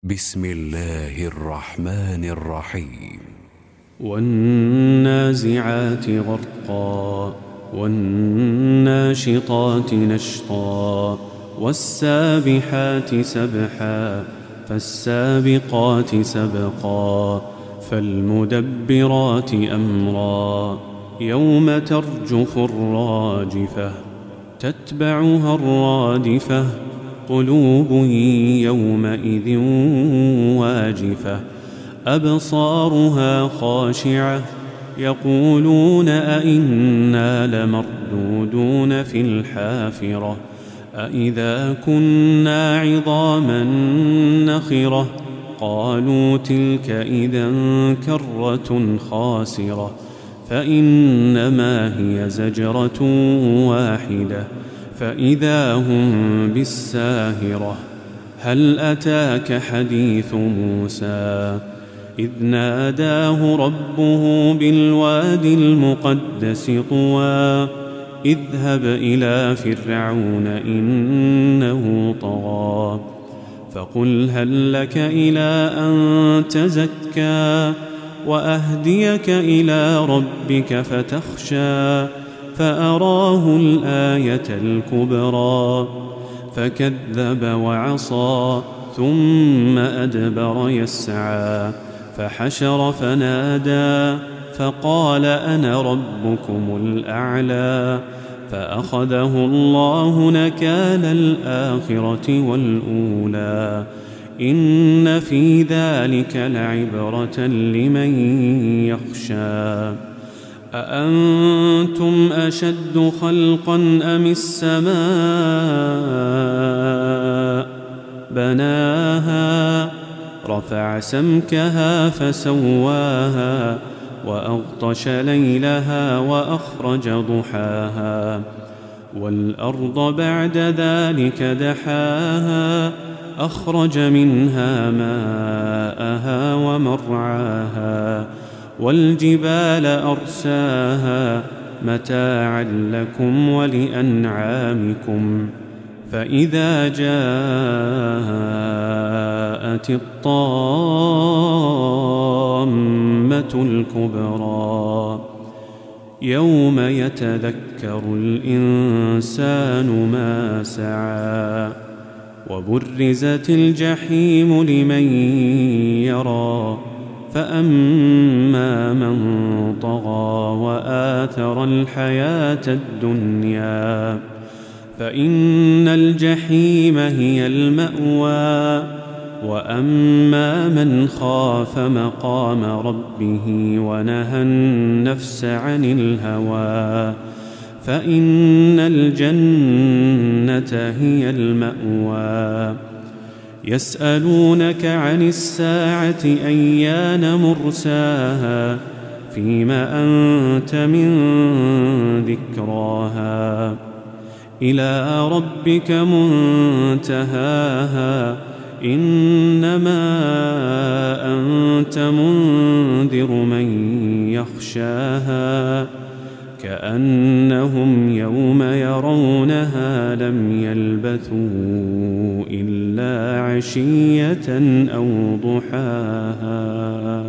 بسم الله الرحمن الرحيم. والنازعات غرقا والناشطات نشطا والسابحات سبحا فالسابقات سبقا فالمدبرات أمرا يوم ترجف الراجفة تتبعها الرادفة قلوب يومئذ واجفة أبصارها خاشعة يقولون أئنا لمردودون في الحافرة أئذا كنا عظاما نخرة قالوا تلك إذا كرة خاسرة فإنما هي زجرة واحدة فإذا هم بالساهرة هل أتاك حديث موسى إذ ناداه ربه بالوادي المقدس طوى اذهب إلى فرعون إنه طغى فقل هل لك إلى أن تزكى وأهديك إلى ربك فتخشى فأراه الآية الكبرى فكذب وعصى ثم أدبر يسعى فحشر فنادى فقال أنا ربكم الأعلى فأخذه الله نكال الآخرة والأولى إن في ذلك لعبرة لمن يخشى أأنتم أشد خلقا أم السماء بناها رفع سمكها فسواها وأغطش ليلها وأخرج ضحاها والأرض بعد ذلك دحاها أخرج منها ماءها ومرعاها والجبال أرساها متاعا لكم ولأنعامكم فإذا جاءت الطامة الكبرى يوم يتذكر الإنسان ما سعى وبرزت الجحيم لمن يرى فأما من طغى وآثر الحياة الدنيا فإن الجحيم هي المأوى وأما من خاف مقام ربه ونهى النفس عن الهوى فإن الجنة هي المأوى يسألونك عن الساعة أيان مرساها فيما أنت من ذكراها إلى ربك منتهاها إنما أنت منذر من يخشاها كأنهم يوم يرونها لم يلبثوا إلا عشية أو ضحاها.